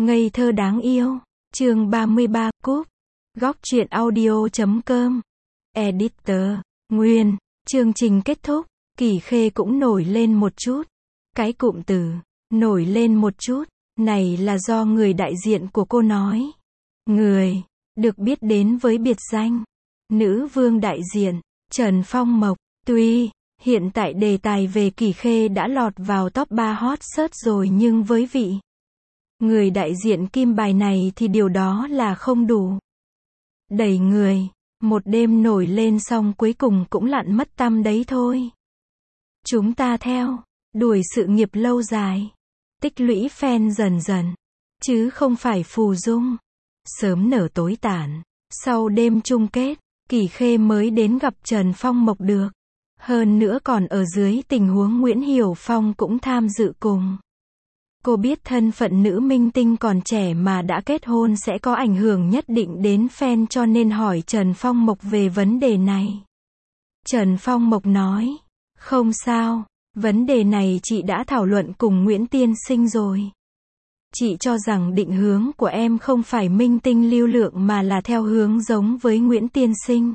Ngây thơ đáng yêu. Chương 33, Cúp. Góc truyện audio.com. Editor. Nguyên. Chương trình kết thúc. Kỳ Khê cũng nổi lên một chút. Cái cụm từ nổi lên một chút này là do người đại diện của cô nói. Người được biết đến với biệt danh nữ vương đại diện Trần Phong Mộc. Tuy hiện tại đề tài về Kỳ Khê đã lọt vào top 3 hot search rồi, nhưng với vị người đại diện kim bài này thì điều đó là không đủ. Đẩy người một đêm nổi lên xong cuối cùng cũng lặn mất tăm đấy thôi. Chúng ta theo đuổi sự nghiệp lâu dài, tích lũy fan dần dần, chứ không phải phù dung sớm nở tối tàn. Sau đêm chung kết, Kỳ Khê mới đến gặp Trần Phong Mộc được. Hơn nữa còn ở dưới tình huống Nguyễn Hiểu Phong cũng tham dự cùng. Cô biết thân phận nữ minh tinh còn trẻ mà đã kết hôn sẽ có ảnh hưởng nhất định đến fan, cho nên hỏi Trần Phong Mộc về vấn đề này. Trần Phong Mộc nói, không sao, vấn đề này chị đã thảo luận cùng Nguyễn Tiên Sinh rồi. Chị cho rằng định hướng của em không phải minh tinh lưu lượng mà là theo hướng giống với Nguyễn Tiên Sinh.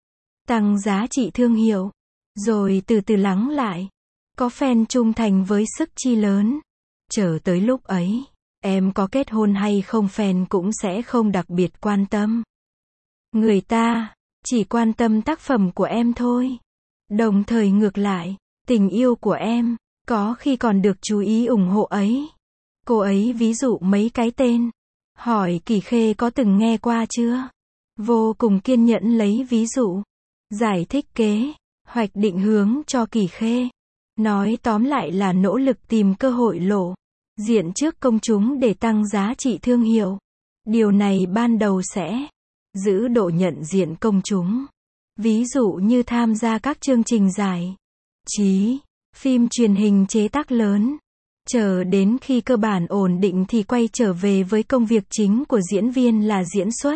Tăng giá trị thương hiệu, rồi từ từ lắng lại. Có fan trung thành với sức chi lớn. Chờ tới lúc ấy, em có kết hôn hay không fan cũng sẽ không đặc biệt quan tâm. Người ta chỉ quan tâm tác phẩm của em thôi. Đồng thời ngược lại, tình yêu của em có khi còn được chú ý ủng hộ ấy. Cô ấy ví dụ mấy cái tên. Hỏi Kỳ Khê có từng nghe qua chưa? Vô cùng kiên nhẫn lấy ví dụ, giải thích kế hoạch định hướng cho Kỳ Khê. Nói tóm lại là nỗ lực tìm cơ hội lộ diện trước công chúng để tăng giá trị thương hiệu. Điều này ban đầu sẽ giữ độ nhận diện công chúng. Ví dụ như tham gia các chương trình giải trí, phim truyền hình chế tác lớn. Chờ đến khi cơ bản ổn định thì quay trở về với công việc chính của diễn viên là diễn xuất.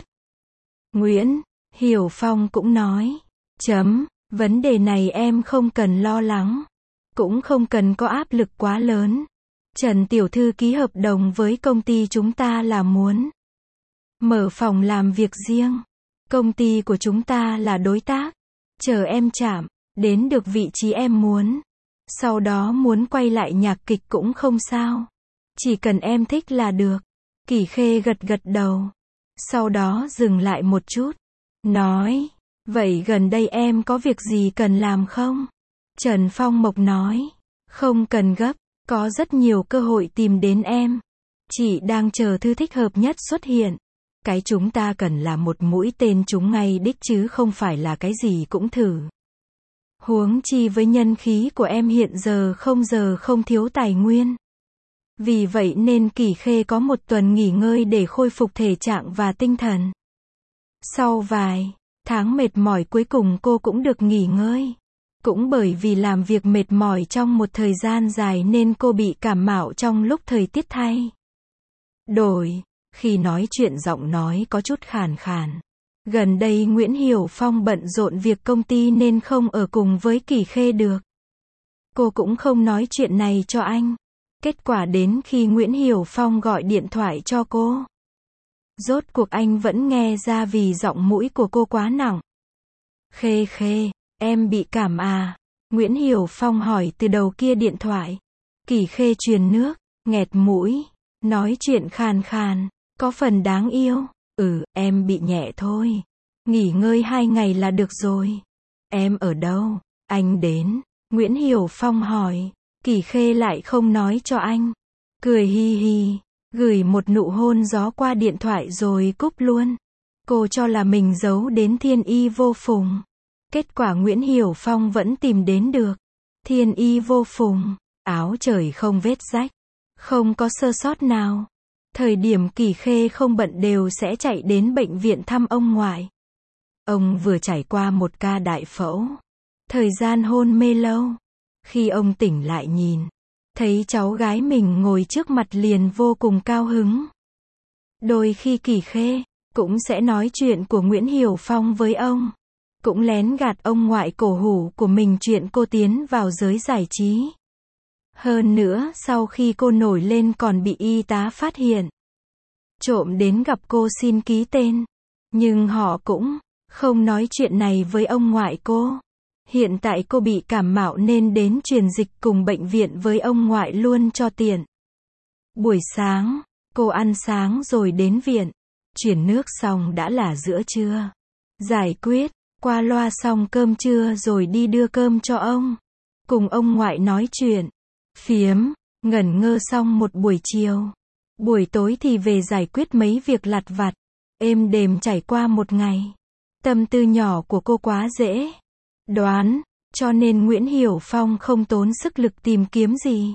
Nguyễn Hiểu Phong cũng nói, vấn đề này em không cần lo lắng, cũng không cần có áp lực quá lớn. Trần tiểu thư ký hợp đồng với công ty chúng ta là muốn mở phòng làm việc riêng. Công ty của chúng ta là đối tác. Chờ em chạm đến được vị trí em muốn, sau đó muốn quay lại nhạc kịch cũng không sao. Chỉ cần em thích là được. Kỳ Khê gật gật đầu. Sau đó dừng lại một chút. Nói, vậy gần đây em có việc gì cần làm không? Trần Phong Mộc nói, không cần gấp, có rất nhiều cơ hội tìm đến em. Chị đang chờ thứ thích hợp nhất xuất hiện. Cái chúng ta cần là một mũi tên trúng ngay đích chứ không phải là cái gì cũng thử. Huống chi với nhân khí của em hiện giờ không thiếu tài nguyên. Vì vậy nên Kỳ Khê có một tuần nghỉ ngơi để khôi phục thể trạng và tinh thần. Sau vài tháng mệt mỏi cuối cùng cô cũng được nghỉ ngơi. Cũng bởi vì làm việc mệt mỏi trong một thời gian dài nên cô bị cảm mạo trong lúc thời tiết thay đổi. Khi nói chuyện giọng nói có chút khàn khàn. Gần đây Nguyễn Hiểu Phong bận rộn việc công ty nên không ở cùng với Kỳ Khê được. Cô cũng không nói chuyện này cho anh. Kết quả đến khi Nguyễn Hiểu Phong gọi điện thoại cho cô, rốt cuộc anh vẫn nghe ra vì giọng mũi của cô quá nặng. Khê Khê, em bị cảm à? Nguyễn Hiểu Phong hỏi từ đầu kia điện thoại. Kỳ Khê truyền nước, nghẹt mũi, nói chuyện khàn khàn, có phần đáng yêu. Em bị nhẹ thôi. Nghỉ ngơi 2 ngày là được rồi. Em ở đâu? Anh đến. Nguyễn Hiểu Phong hỏi. Kỳ Khê lại không nói cho anh. Cười hi hi, gửi một nụ hôn gió qua điện thoại rồi cúp luôn. Cô cho là mình giấu đến thiên y vô phùng. Kết quả Nguyễn Hiểu Phong vẫn tìm đến được. Thiên y vô phùng, áo trời không vết rách, không có sơ sót nào. Thời điểm Kỳ Khê không bận đều sẽ chạy đến bệnh viện thăm ông ngoại. Ông vừa trải qua một ca đại phẫu. Thời gian hôn mê lâu. Khi ông tỉnh lại nhìn thấy cháu gái mình ngồi trước mặt liền vô cùng cao hứng. Đôi khi Kỳ Khê cũng sẽ nói chuyện của Nguyễn Hiểu Phong với ông. Cũng lén gạt ông ngoại cổ hủ của mình chuyện cô tiến vào giới giải trí. Hơn nữa sau khi cô nổi lên còn bị y tá phát hiện. trộm đến gặp cô xin ký tên. Nhưng họ cũng không nói chuyện này với ông ngoại cô. Hiện tại cô bị cảm mạo nên đến truyền dịch cùng bệnh viện với ông ngoại luôn cho tiện. Buổi sáng, cô ăn sáng rồi đến viện. Chuyển nước xong đã là giữa trưa. Giải quyết, qua loa xong cơm trưa rồi đi đưa cơm cho ông. Cùng ông ngoại nói chuyện, phiếm, ngẩn ngơ xong một buổi chiều. Buổi tối thì về giải quyết mấy việc lặt vặt. Êm đềm trải qua một ngày. Tâm tư nhỏ của cô quá dễ đoán, cho nên Nguyễn Hiểu Phong không tốn sức lực tìm kiếm gì.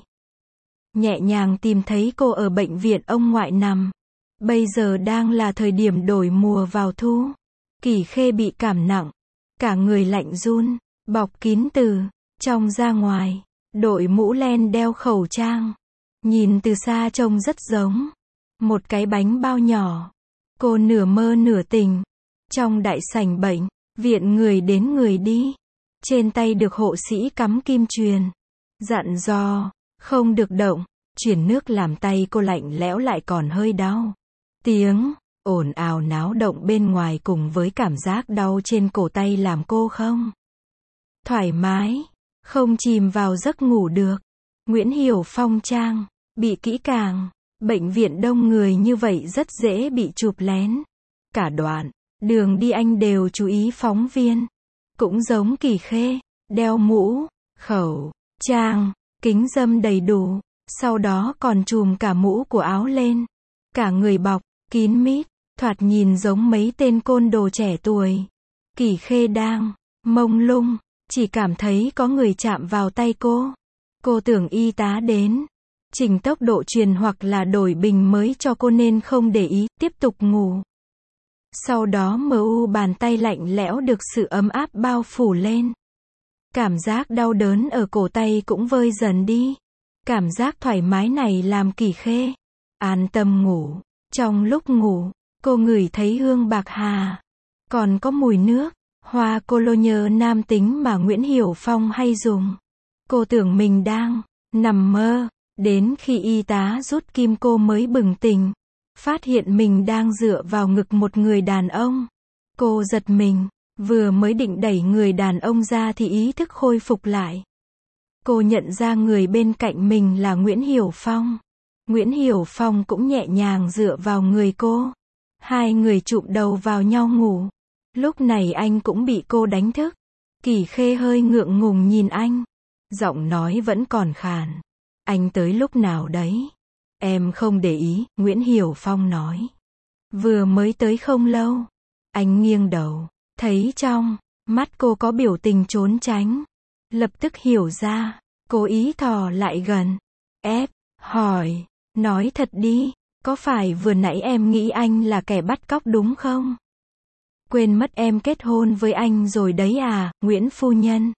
Nhẹ nhàng tìm thấy cô ở bệnh viện ông ngoại nằm. Bây giờ đang là thời điểm đổi mùa vào thu. Kỳ Khê bị cảm nặng, cả người lạnh run, bọc kín từ trong ra ngoài, đội mũ len đeo khẩu trang. Nhìn từ xa trông rất giống một cái bánh bao nhỏ. Cô nửa mơ nửa tỉnh. Trong đại sảnh bệnh viện, người đến người đi. Trên tay được hộ sĩ cắm kim truyền, dặn dò không được động. Chuyển nước làm tay cô lạnh lẽo lại còn hơi đau. Tiếng ồn ào náo động bên ngoài cùng với cảm giác đau trên cổ tay làm cô không thoải mái, không chìm vào giấc ngủ được. Nguyễn Hiểu Phong trang bị kỹ càng. Bệnh viện đông người như vậy rất dễ bị chụp lén. Cả đoạn đường đi anh đều chú ý phóng viên. Cũng giống Kỳ Khê, đeo mũ, khẩu trang, kính râm đầy đủ. Sau đó còn chùm cả mũ của áo lên. Cả người bọc kín mít, thoạt nhìn giống mấy tên côn đồ trẻ tuổi. Kỳ Khê đang mông lung, chỉ cảm thấy có người chạm vào tay cô. Cô tưởng y tá đến chỉnh tốc độ truyền hoặc là đổi bình mới cho cô nên không để ý, tiếp tục ngủ. Sau đó bàn tay lạnh lẽo được sự ấm áp bao phủ lên. Cảm giác đau đớn ở cổ tay cũng vơi dần đi. Cảm giác thoải mái này làm Kỳ Khê an tâm ngủ. Trong lúc ngủ, cô ngửi thấy hương bạc hà, còn có mùi nước hoa cologne nam tính mà Nguyễn Hiểu Phong hay dùng. Cô tưởng mình đang nằm mơ, đến khi y tá rút kim cô mới bừng tỉnh, phát hiện mình đang dựa vào ngực một người đàn ông. Cô giật mình, vừa mới định đẩy người đàn ông ra thì ý thức khôi phục lại. Cô nhận ra người bên cạnh mình là Nguyễn Hiểu Phong. Nguyễn Hiểu Phong cũng nhẹ nhàng dựa vào người cô. Hai người chụm đầu vào nhau ngủ. Lúc này anh cũng bị cô đánh thức. Kỳ Khê hơi ngượng ngùng nhìn anh. Giọng nói vẫn còn khàn. Anh tới lúc nào đấy? Em không để ý, Nguyễn Hiểu Phong nói. Vừa mới tới không lâu. Anh nghiêng đầu, thấy trong mắt cô có biểu tình trốn tránh. Lập tức hiểu ra, cố ý thò lại gần. Ép, hỏi, nói thật đi, có phải vừa nãy em nghĩ anh là kẻ bắt cóc đúng không? Quên mất em kết hôn với anh rồi đấy à, Nguyễn phu nhân.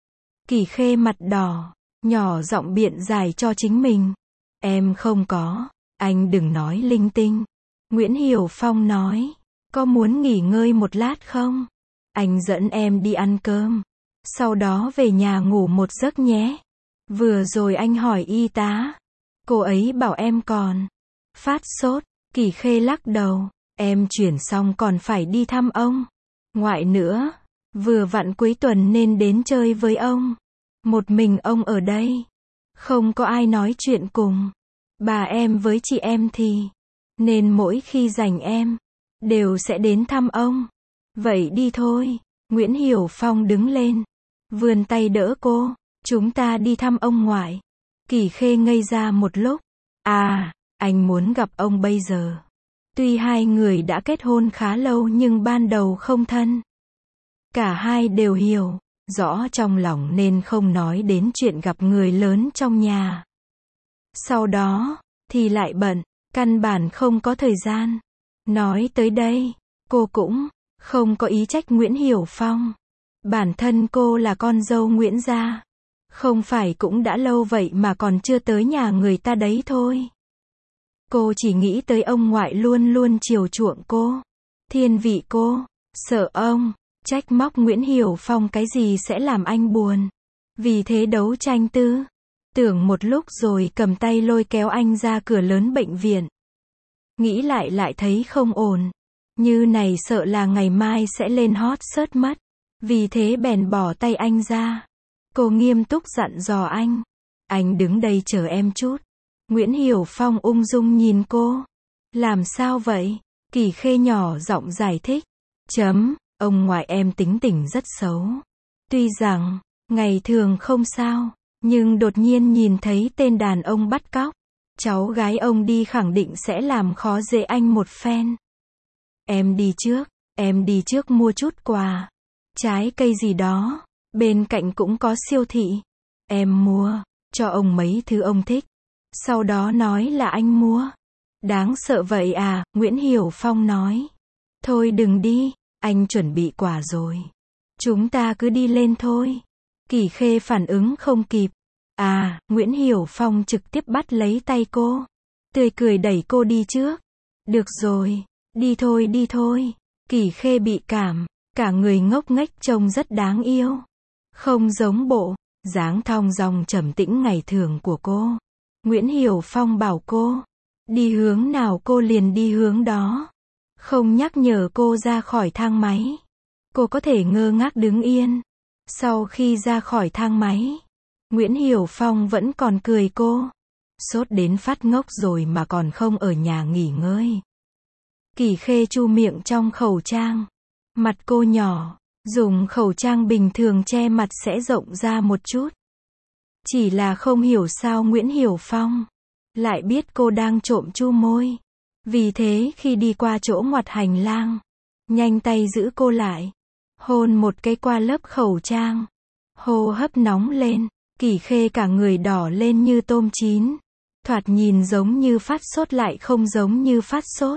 Kỳ Khê mặt đỏ, nhỏ giọng biện giải cho chính mình. Em không có, anh đừng nói linh tinh. Nguyễn Hiểu Phong nói, có muốn nghỉ ngơi một lát không? Anh dẫn em đi ăn cơm, sau đó về nhà ngủ một giấc nhé. Vừa rồi anh hỏi y tá, cô ấy bảo em còn phát sốt. Kỳ Khê lắc đầu, em chuyển xong còn phải đi thăm ông ngoại nữa. Vừa vặn cuối tuần nên đến chơi với ông. Một mình ông ở đây, không có ai nói chuyện cùng. Bà em với chị em thì, nên mỗi khi rảnh em đều sẽ đến thăm ông. Vậy đi thôi. Nguyễn Hiểu Phong đứng lên, vươn tay đỡ cô. Chúng ta đi thăm ông ngoại. Kỳ Khê ngây ra một lúc. À, anh muốn gặp ông bây giờ. Tuy hai người đã kết hôn khá lâu nhưng ban đầu không thân. Cả hai đều hiểu rõ trong lòng nên không nói đến chuyện gặp người lớn trong nhà. Sau đó thì lại bận, căn bản không có thời gian. Nói tới đây, cô cũng không có ý trách Nguyễn Hiểu Phong. Bản thân cô là con dâu Nguyễn gia. Không phải cũng đã lâu vậy mà còn chưa tới nhà người ta đấy thôi. Cô chỉ nghĩ tới ông ngoại luôn luôn chiều chuộng cô, thiên vị cô, sợ ông trách móc Nguyễn Hiểu Phong cái gì sẽ làm anh buồn. Vì thế đấu tranh tư tưởng một lúc rồi cầm tay lôi kéo anh ra cửa lớn bệnh viện. Nghĩ lại lại thấy không ổn. Như này sợ là ngày mai sẽ lên hot search mất. Vì thế bèn bỏ tay anh ra. Cô nghiêm túc dặn dò anh. Anh đứng đây chờ em chút. Nguyễn Hiểu Phong ung dung nhìn cô. Làm sao vậy? Kỳ Khê nhỏ giọng giải thích. Ông ngoại em tính tình rất xấu. Tuy rằng, ngày thường không sao, nhưng đột nhiên nhìn thấy tên đàn ông bắt cóc. Cháu gái ông đi khẳng định sẽ làm khó dễ anh một phen. Em đi trước mua chút quà. Trái cây gì đó. Bên cạnh cũng có siêu thị. Em mua, cho ông mấy thứ ông thích. Sau đó nói là anh mua. Đáng sợ vậy à, Nguyễn Hiểu Phong nói. Thôi đừng đi, anh chuẩn bị quà rồi. Chúng ta cứ đi lên thôi. Kỳ Khê phản ứng không kịp. À, Nguyễn Hiểu Phong trực tiếp bắt lấy tay cô. Tươi cười đẩy cô đi trước. Được rồi, đi thôi. Kỳ Khê bị cảm, cả người ngốc nghếch trông rất đáng yêu. Không giống bộ dáng thong dong trầm tĩnh ngày thường của cô. Nguyễn Hiểu Phong bảo cô đi hướng nào cô liền đi hướng đó. Không nhắc nhở cô ra khỏi thang máy. Cô có thể ngơ ngác đứng yên. Sau khi ra khỏi thang máy, Nguyễn Hiểu Phong vẫn còn cười cô. Sốt đến phát ngốc rồi mà còn không ở nhà nghỉ ngơi. Kỳ Khê chu miệng trong khẩu trang. Mặt cô nhỏ, dùng khẩu trang bình thường che mặt sẽ rộng ra một chút. Chỉ là không hiểu sao Nguyễn Hiểu Phong lại biết cô đang trộm chu môi. Vì thế khi đi qua chỗ ngoặt hành lang, nhanh tay giữ cô lại. Hôn một cái qua lớp khẩu trang. Hô hấp nóng lên. Kỳ Khê cả người đỏ lên như tôm chín. Thoạt nhìn giống như phát sốt lại không giống như phát sốt.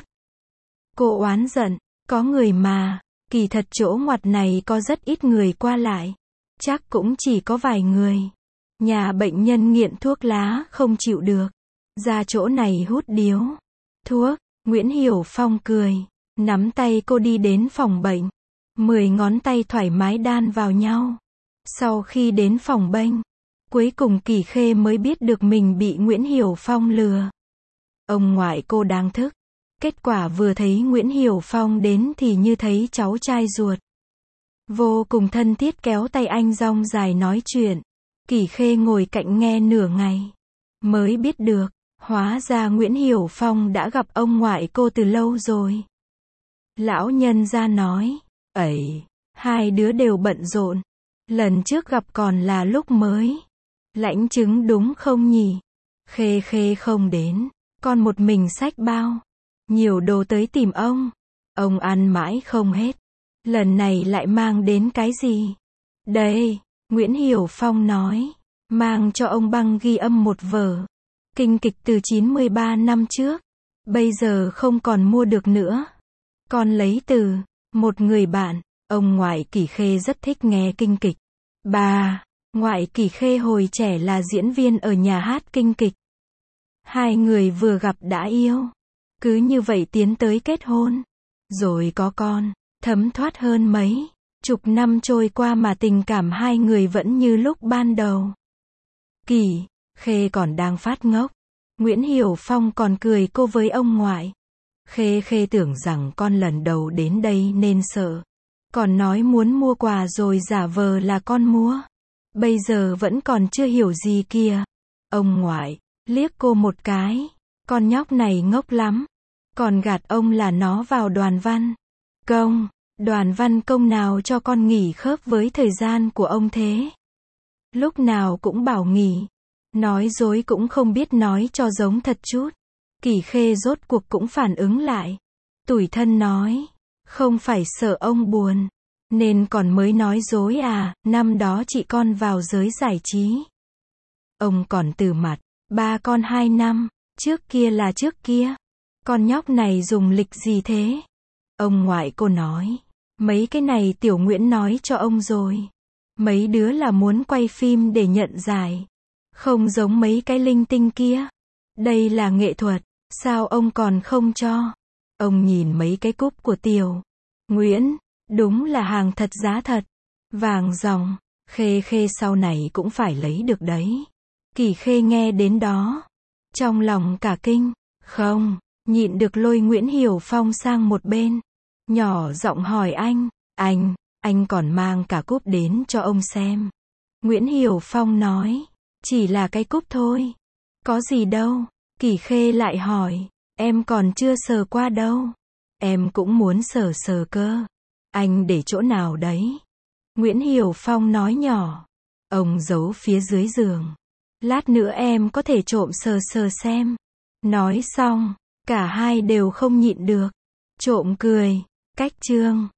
Cô oán giận. Có người mà. Kỳ thật chỗ ngoặt này có rất ít người qua lại. Chắc cũng chỉ có vài người. Nhà bệnh nhân nghiện thuốc lá không chịu được. Ra chỗ này hút điếu thuốc. Nguyễn Hiểu Phong cười. Nắm tay cô đi đến phòng bệnh. 10 ngón tay thoải mái đan vào nhau. Sau khi đến phòng bệnh, cuối cùng Kỳ Khê mới biết được mình bị Nguyễn Hiểu Phong lừa. Ông ngoại cô đang thức. Kết quả vừa thấy Nguyễn Hiểu Phong đến thì như thấy cháu trai ruột. Vô cùng thân thiết kéo tay anh dong dài nói chuyện. Kỳ Khê ngồi cạnh nghe nửa ngày. Mới biết được, hóa ra Nguyễn Hiểu Phong đã gặp ông ngoại cô từ lâu rồi. Lão nhân gia nói, ấy, hai đứa đều bận rộn. Lần trước gặp còn là lúc mới lãnh chứng đúng không nhỉ? Khê không đến, con một mình xách bao nhiều đồ tới tìm ông ăn mãi không hết. Lần này lại mang đến cái gì? Đây, Nguyễn Hiểu Phong nói, mang cho ông băng ghi âm một vở kinh kịch từ 93 năm trước. Bây giờ không còn mua được nữa. Con lấy từ một người bạn. Ông ngoại Kỳ Khê rất thích nghe kinh kịch. Bà ngoại Kỳ Khê hồi trẻ là diễn viên ở nhà hát kinh kịch. Hai người vừa gặp đã yêu. Cứ như vậy tiến tới kết hôn. Rồi có con. Thấm thoát hơn mấy chục năm trôi qua mà tình cảm hai người vẫn như lúc ban đầu. Kỳ Khê còn đang phát ngốc. Nguyễn Hiểu Phong còn cười cô với ông ngoại. Khê tưởng rằng con lần đầu đến đây nên sợ. Còn nói muốn mua quà rồi giả vờ là con mua. Bây giờ vẫn còn chưa hiểu gì kìa. Ông ngoại liếc cô một cái. Con nhóc này ngốc lắm. Còn gạt ông là nó vào đoàn văn công. Đoàn văn công nào cho con nghỉ khớp với thời gian của ông thế? Lúc nào cũng bảo nghỉ. Nói dối cũng không biết nói cho giống thật chút. Kỳ Khê rốt cuộc cũng phản ứng lại. Tủi thân nói. Không phải sợ ông buồn nên còn mới nói dối à? Năm đó chị con vào giới giải trí. Ông còn từ mặt. Ba con 2 năm. Trước kia là trước kia. Con nhóc này dùng lịch gì thế? Ông ngoại cô nói. Mấy cái này Tiểu Nguyễn nói cho ông rồi. Mấy đứa là muốn quay phim để nhận giải. Không giống mấy cái linh tinh kia. Đây là nghệ thuật. Sao ông còn không cho? Ông nhìn mấy cái cúp của Tiểu Nguyễn. Đúng là hàng thật giá thật. Vàng ròng. Khê sau này cũng phải lấy được đấy. Kỳ Khê nghe đến đó. Trong lòng cả kinh. Không. nhịn được lôi Nguyễn Hiểu Phong sang một bên. Nhỏ giọng hỏi anh còn mang cả cúp đến cho ông xem. Nguyễn Hiểu Phong nói, chỉ là cái cúp thôi. Có gì đâu. Kỷ Khê lại hỏi, em còn chưa sờ qua đâu. Em cũng muốn sờ sờ cơ. Anh để chỗ nào đấy? Nguyễn Hiểu Phong nói nhỏ. Ông giấu phía dưới giường. Lát nữa em có thể trộm sờ sờ xem. Nói xong, cả hai đều không nhịn được. Trộm cười. Cách chương